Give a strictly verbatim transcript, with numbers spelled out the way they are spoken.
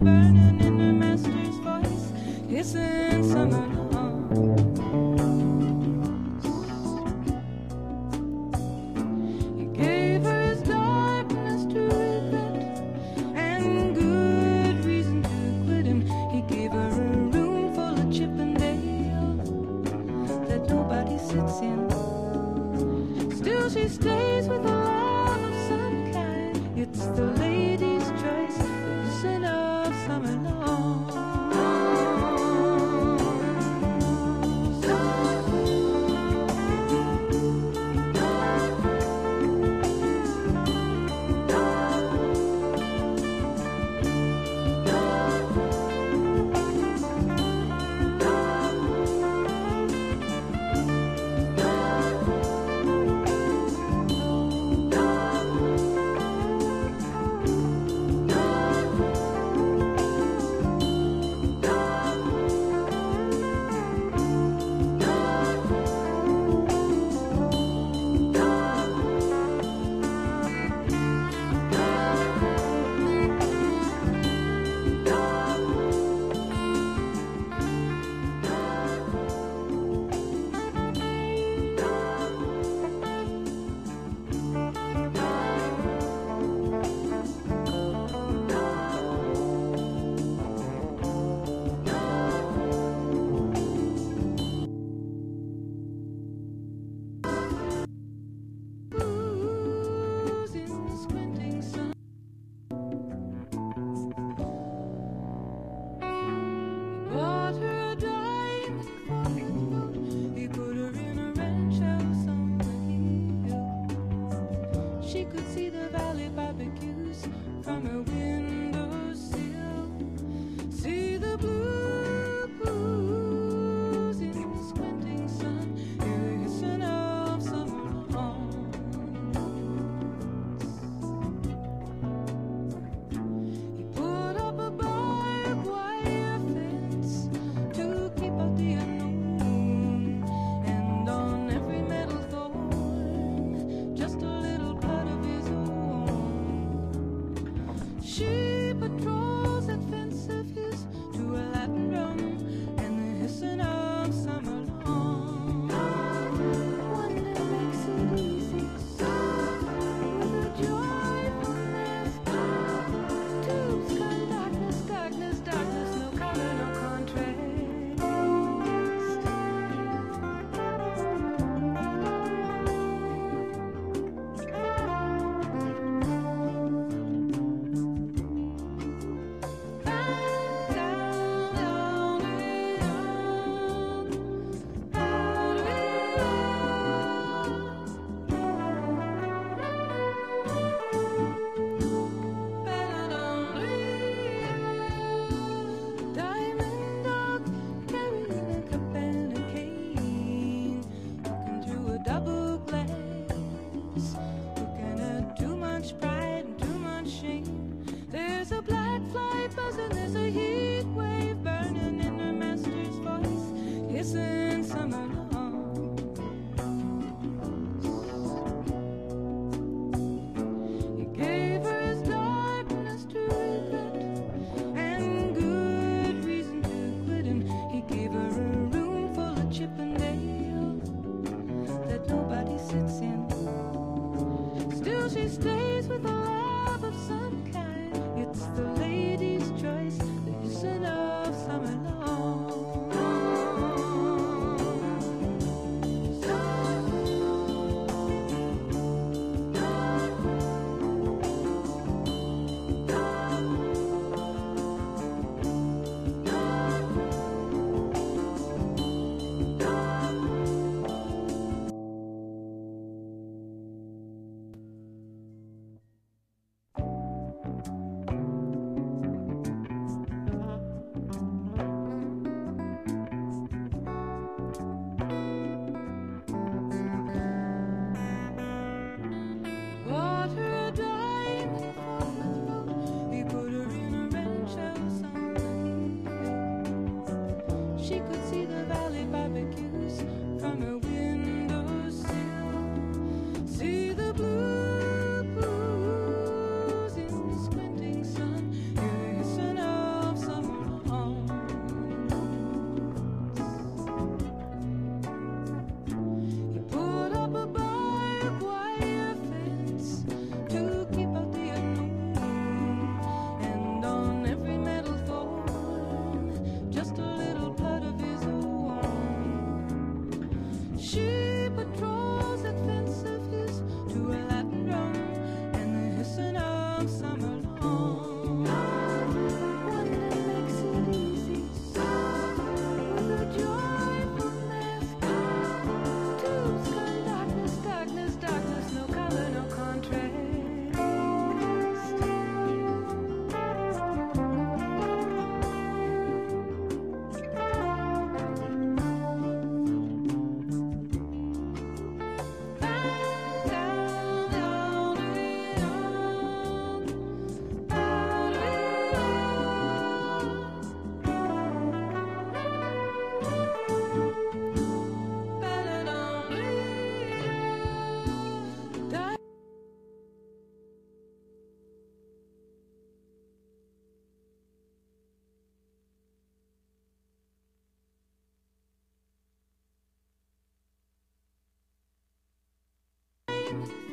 burning in the master's voice, hissing summer noise. He gave her his darkness to regret and good reason to quit him. He gave her a room full of Chippendale that nobody sits in. Still she stays with a love of some kind. It's the lady's choice, the sin of summer long. Bought her a diamond fishing boat. He put her in a ranch house on the hill. She could see the valley barbecues from her windowsill. See the blue pools in the squinting sun, hear the hissing of summer lawns. He put up a barbed wire fence to keep out the unknown, and on every metal thorn just a little blood of his own. time.